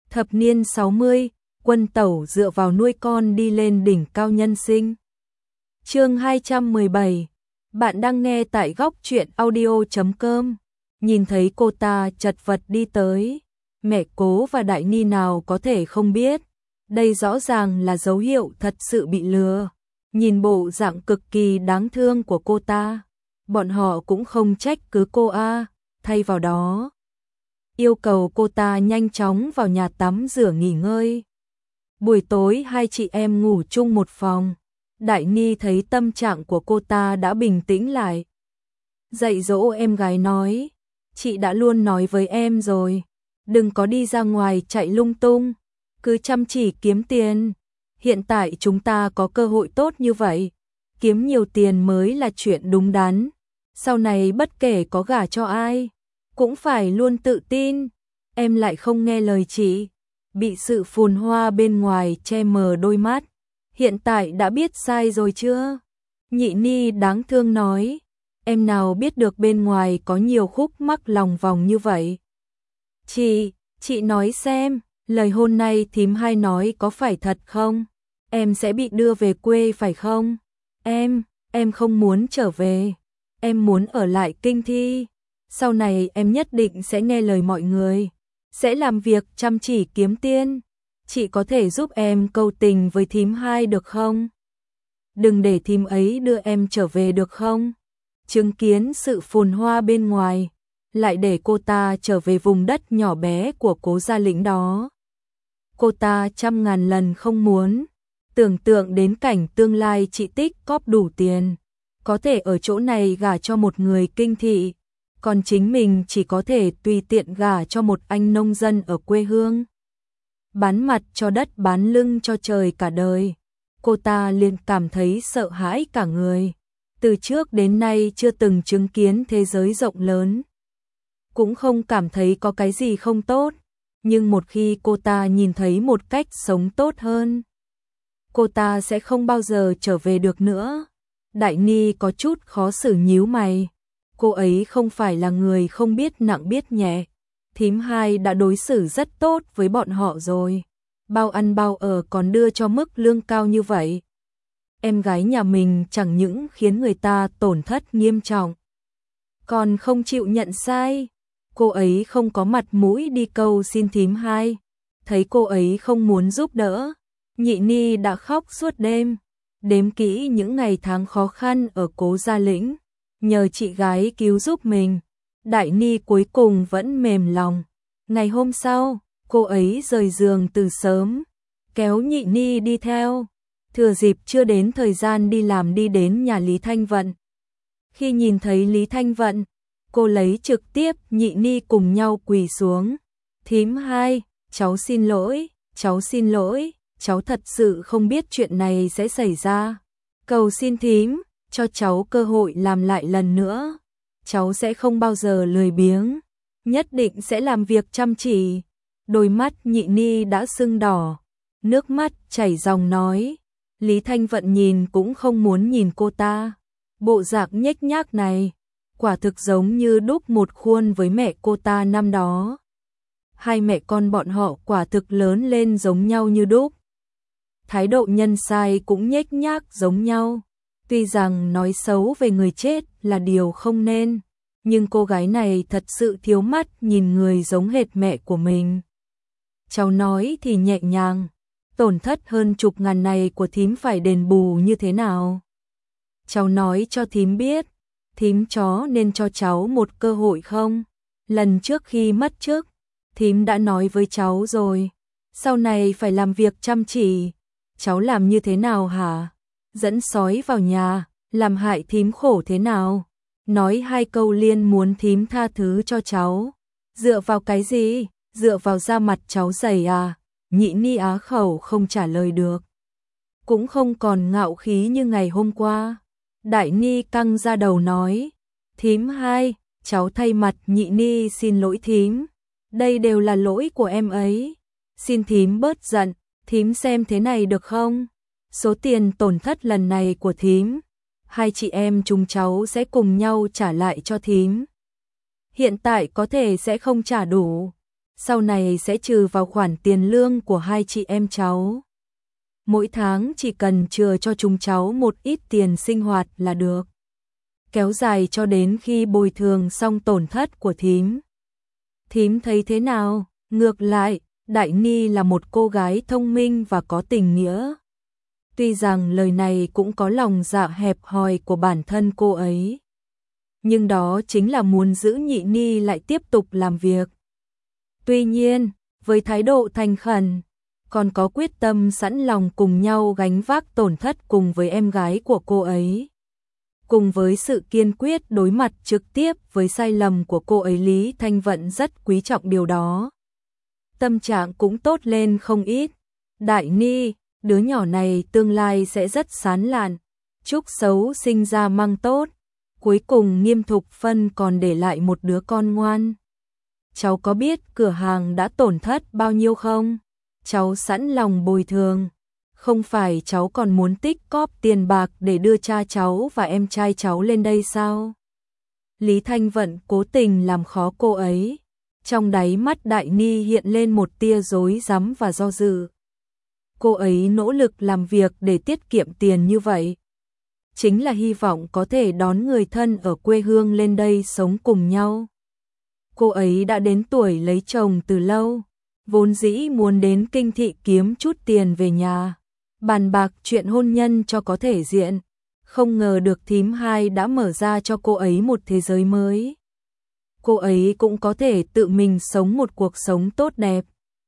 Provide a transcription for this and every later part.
Thập niên 60, Quân Tẩu dựa vào nuôi con đi lên đỉnh cao nhân sinh. Chương 217. Bạn đang nghe tại góc truyện audio.com. Nhìn thấy cô ta chật vật đi tới, mẹ Cố và Đại Ni nào có thể không biết, đây rõ ràng là dấu hiệu thật sự bị lừa. Nhìn bộ dạng cực kỳ đáng thương của cô ta, bọn họ cũng không trách cứ cô a, thay vào đó yêu cầu cô ta nhanh chóng vào nhà tắm rửa nghỉ ngơi. Buổi tối hai chị em ngủ chung một phòng. Đại Ni thấy tâm trạng của cô ta đã bình tĩnh lại, dạy dỗ em gái nói, chị đã luôn nói với em rồi, đừng có đi ra ngoài chạy lung tung, cứ chăm chỉ kiếm tiền. Hiện tại chúng ta có cơ hội tốt như vậy, kiếm nhiều tiền mới là chuyện đúng đắn. Sau này bất kể có gả cho ai, cũng phải luôn tự tin. Em lại không nghe lời chị, bị sự phồn hoa bên ngoài che mờ đôi mắt. Hiện tại đã biết sai rồi chưa? Nhị Ni đáng thương nói, em nào biết được bên ngoài có nhiều khúc mắc lòng vòng như vậy. Chị nói xem, lời hôm nay thím hai nói có phải thật không? Em sẽ bị đưa về quê phải không? Em không muốn trở về, em muốn ở lại Kinh Thi. Sau này em nhất định sẽ nghe lời mọi người, sẽ làm việc chăm chỉ kiếm tiền. Chị có thể giúp em cầu tình với thím hai được không? Đừng để thím ấy đưa em trở về được không? Chứng kiến sự phồn hoa bên ngoài, lại để cô ta trở về vùng đất nhỏ bé của Cố Gia Lĩnh đó. Cô ta trăm ngàn lần không muốn tưởng tượng đến cảnh tương lai chị tích cóp đủ tiền, có thể ở chỗ này gả cho một người Kinh thị, còn chính mình chỉ có thể tùy tiện gả cho một anh nông dân ở quê hương. Bán mặt cho đất bán lưng cho trời cả đời. Cô ta liền cảm thấy sợ hãi cả người. Từ trước đến nay chưa từng chứng kiến thế giới rộng lớn, cũng không cảm thấy có cái gì không tốt. Nhưng một khi cô ta nhìn thấy một cách sống tốt hơn, cô ta sẽ không bao giờ trở về được nữa. Đại Ni có chút khó xử nhíu mày. Cô ấy không phải là người không biết nặng biết nhẹ. Thím hai đã đối xử rất tốt với bọn họ rồi, bao ăn bao ở còn đưa cho mức lương cao như vậy. Em gái nhà mình chẳng những khiến người ta tổn thất nghiêm trọng, còn không chịu nhận sai. Cô ấy không có mặt mũi đi cầu xin thím hai. Thấy cô ấy không muốn giúp đỡ, Nhị Ni đã khóc suốt đêm, đếm kỹ những ngày tháng khó khăn ở Cố Gia Lĩnh, nhờ chị gái cứu giúp mình. Đại Ni cuối cùng vẫn mềm lòng. Ngày hôm sau, cô ấy rời giường từ sớm, kéo Nhị Ni đi theo. Thừa dịp chưa đến thời gian đi làm đi đến nhà Lý Thanh Vận. Khi nhìn thấy Lý Thanh Vận, cô lấy trực tiếp Nhị Ni cùng nhau quỳ xuống. Thím hai, cháu xin lỗi, cháu thật sự không biết chuyện này sẽ xảy ra. Cầu xin thím, cho cháu cơ hội làm lại lần nữa. Cháu sẽ không bao giờ lười biếng, nhất định sẽ làm việc chăm chỉ. Đôi mắt Nhị Ni đã sưng đỏ, nước mắt chảy ròng nói. Lý Thanh Vận nhìn cũng không muốn nhìn cô ta. Bộ dạng nhếch nhác này, quả thực giống như đúc một khuôn với mẹ cô ta năm đó. Hai mẹ con bọn họ quả thực lớn lên giống nhau như đúc. Thái độ nhân sai cũng nhếch nhác giống nhau. Tuy rằng nói xấu về người chết là điều không nên, nhưng cô gái này thật sự thiếu mắt nhìn người giống hệt mẹ của mình. Cháu nói thì nhẹ nhàng, tổn thất hơn chục ngàn này của thím phải đền bù như thế nào? Cháu nói cho thím biết, thím chó nên cho cháu một cơ hội không? Lần trước khi mất chức, thím đã nói với cháu rồi, sau này phải làm việc chăm chỉ. Cháu làm như thế nào hả? Dẫn sói vào nhà, làm hại thím khổ thế nào? Nói hai câu liên muốn thím tha thứ cho cháu. Dựa vào cái gì? Dựa vào da mặt cháu dày à? Nhị Ni á khẩu không trả lời được, cũng không còn ngạo khí như ngày hôm qua. Đại Ni căng ra đầu nói, thím hai, cháu thay mặt Nhị Ni xin lỗi thím. Đây đều là lỗi của em ấy. Xin thím bớt giận, thím xem thế này được không? Số tiền tổn thất lần này của thím, hai chị em chúng cháu sẽ cùng nhau trả lại cho thím. Hiện tại có thể sẽ không trả đủ. sau này sẽ trừ vào khoản tiền lương của hai chị em cháu. Mỗi tháng chỉ cần chừa cho chúng cháu một ít tiền sinh hoạt là được. Kéo dài cho đến khi bồi thường xong tổn thất của thím. Thím thấy thế nào? Ngược lại, Đại Ni là một cô gái thông minh và có tình nghĩa. Tuy rằng lời này cũng có lòng dạ hẹp hòi của bản thân cô ấy, nhưng đó chính là muốn giữ Nhị Ni lại tiếp tục làm việc. Tuy nhiên, với thái độ thành khẩn, còn có quyết tâm sẵn lòng cùng nhau gánh vác tổn thất cùng với em gái của cô ấy. Cùng với sự kiên quyết đối mặt trực tiếp với sai lầm của cô ấy, Lý Thanh Vận rất quý trọng điều đó. Tâm trạng cũng tốt lên không ít. Đại Ni, đứa nhỏ này tương lai sẽ rất sán lạn, chúc xấu sinh ra mang tốt. Cuối cùng Nghiêm Thục Phân còn để lại một đứa con ngoan. Cháu có biết cửa hàng đã tổn thất bao nhiêu không? Cháu sẵn lòng bồi thường. Không phải cháu còn muốn tích cóp tiền bạc để đưa cha cháu và em trai cháu lên đây sao? Lý Thanh Vận cố tình làm khó cô ấy. Trong đáy mắt Đại Ni hiện lên một tia rối rắm và do dự. Cô ấy nỗ lực làm việc để tiết kiệm tiền như vậy, chính là hy vọng có thể đón người thân ở quê hương lên đây sống cùng nhau. Cô ấy đã đến tuổi lấy chồng từ lâu, vốn dĩ muốn đến Kinh Thị kiếm chút tiền về nhà, bàn bạc chuyện hôn nhân cho có thể diện. Không ngờ được thím hai đã mở ra cho cô ấy một thế giới mới. Cô ấy cũng có thể tự mình sống một cuộc sống tốt đẹp.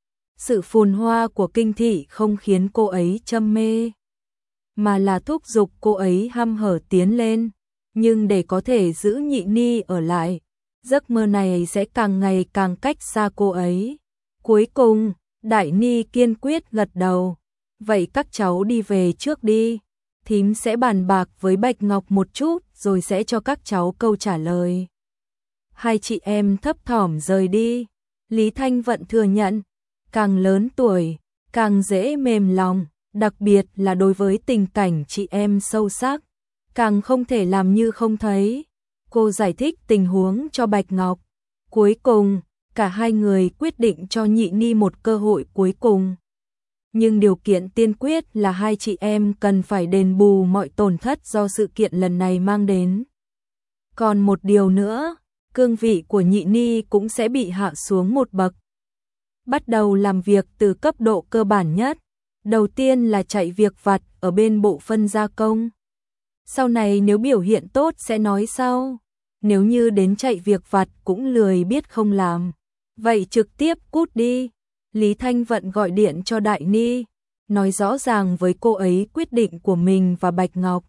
Sự phồn hoa của Kinh Thị không khiến cô ấy châm mê, mà là thúc giục cô ấy hăm hở tiến lên. Nhưng để có thể giữ Nhị Ni ở lại, giấc mơ này sẽ càng ngày càng cách xa cô ấy. Cuối cùng, Đại Ni kiên quyết gật đầu. Vậy các cháu đi về trước đi. Thím sẽ bàn bạc với Bạch Ngọc một chút rồi sẽ cho các cháu câu trả lời. Hai chị em thấp thỏm rời đi. Lý Thanh Vận thừa nhận, càng lớn tuổi, càng dễ mềm lòng, đặc biệt là đối với tình cảnh chị em sâu sắc, càng không thể làm như không thấy. Cô giải thích tình huống cho Bạch Ngọc. Cuối cùng, cả hai người quyết định cho Nhị Ni một cơ hội cuối cùng. Nhưng điều kiện tiên quyết là hai chị em cần phải đền bù mọi tổn thất do sự kiện lần này mang đến. Còn một điều nữa, cương vị của Nhị Ni cũng sẽ bị hạ xuống một bậc. Bắt đầu làm việc từ cấp độ cơ bản nhất. Đầu tiên là chạy việc vặt ở bên bộ phận gia công. Sau này nếu biểu hiện tốt sẽ nói sau. Nếu như đến chạy việc vặt cũng lười biết không làm, vậy trực tiếp cút đi. Lý Thanh Vận gọi điện cho Đại Ni, nói rõ ràng với cô ấy quyết định của mình và Bạch Ngọc.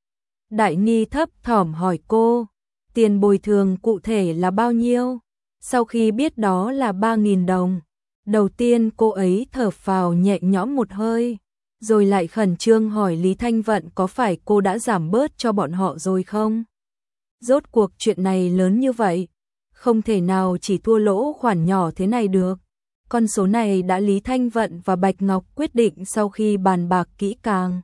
Đại Ni thấp thỏm hỏi cô, tiền bồi thường cụ thể là bao nhiêu? Sau khi biết đó là 3.000 đồng, đầu tiên cô ấy thở phào nhẹ nhõm một hơi, rồi lại khẩn trương hỏi Lý Thanh Vận có phải cô đã giảm bớt cho bọn họ rồi không? Rốt cuộc chuyện này lớn như vậy, không thể nào chỉ thua lỗ khoản nhỏ thế này được. Con số này đã Lý Thanh Vận và Bạch Ngọc quyết định sau khi bàn bạc kỹ càng.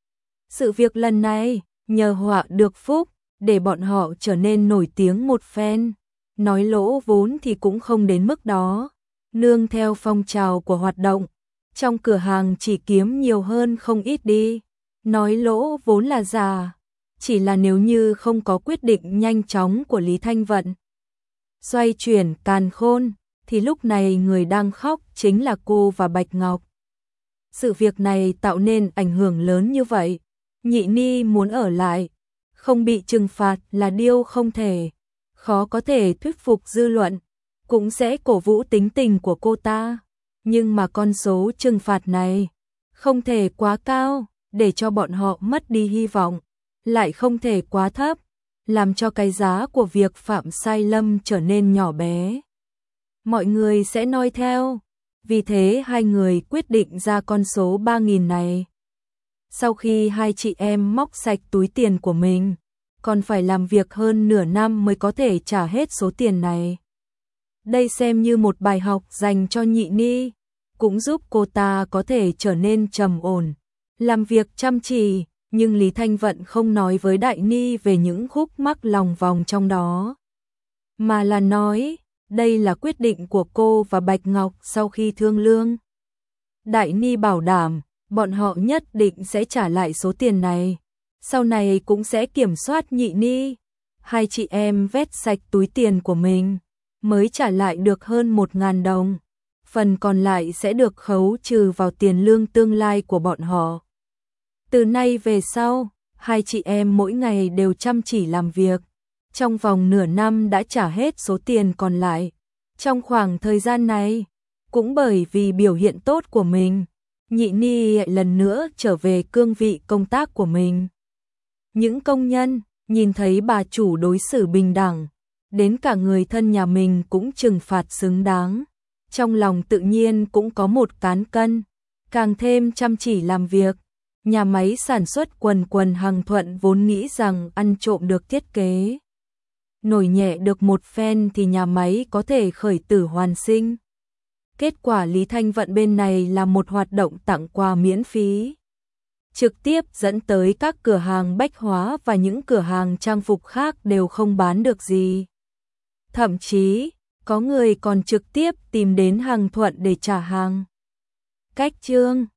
Sự việc lần này nhờ họa được phúc, để bọn họ trở nên nổi tiếng một phen. Nói lỗ vốn thì cũng không đến mức đó. Nương theo phong trào của hoạt động, trong cửa hàng chỉ kiếm nhiều hơn không ít đi. Nói lỗ vốn là giả, chỉ là nếu như không có quyết định nhanh chóng của Lý Thanh Vận xoay chuyển càn khôn, thì lúc này người đang khóc chính là cô và Bạch Ngọc. Sự việc này tạo nên ảnh hưởng lớn như vậy, Nhị Ni muốn ở lại, không bị trừng phạt là điều không thể, khó có thể thuyết phục dư luận, cũng sẽ cổ vũ tính tình của cô ta. Nhưng mà con số trừng phạt này không thể quá cao, để cho bọn họ mất đi hy vọng, lại không thể quá thấp, làm cho cái giá của việc phạm sai lầm trở nên nhỏ bé. Mọi người sẽ noi theo, vì thế hai người quyết định ra con số 3.000 này. Sau khi hai chị em móc sạch túi tiền của mình, còn phải làm việc hơn nửa năm mới có thể trả hết số tiền này. Đây xem như một bài học dành cho Nhị Ni, cũng giúp cô ta có thể trở nên trầm ổn, làm việc chăm chỉ. Nhưng Lý Thanh Vận không nói với Đại Ni về những khúc mắc lòng vòng trong đó, mà là nói, Đây là quyết định của cô và Bạch Ngọc sau khi thương lượng. Đại Ni bảo đảm, bọn họ nhất định sẽ trả lại số tiền này. Sau này cũng sẽ kiểm soát Nhị Ni. Hai chị em vét sạch túi tiền của mình, mới trả lại được hơn 1.000 đồng. Phần còn lại sẽ được khấu trừ vào tiền lương tương lai của bọn họ. Từ nay về sau, hai chị em mỗi ngày đều chăm chỉ làm việc. Trong vòng nửa năm đã trả hết số tiền còn lại. Trong khoảng thời gian này, cũng bởi vì biểu hiện tốt của mình, Nhị Ni lại lần nữa trở về cương vị công tác của mình. Những công nhân nhìn thấy bà chủ đối xử bình đẳng, đến cả người thân nhà mình cũng trừng phạt xứng đáng. Trong lòng tự nhiên cũng có một cán cân, càng thêm chăm chỉ làm việc. Nhà máy sản xuất quần Hằng Thuận vốn nghĩ rằng ăn trộm được thiết kế nổi nhẹ được một phen thì nhà máy có thể khởi tử hoàn sinh. Kết quả Lý Thanh Vận bên này là một hoạt động tặng quà miễn phí, trực tiếp dẫn tới các cửa hàng bách hóa và những cửa hàng trang phục khác đều không bán được gì. Thậm chí, có người còn trực tiếp tìm đến Hằng Thuận để trả hàng. Cách chương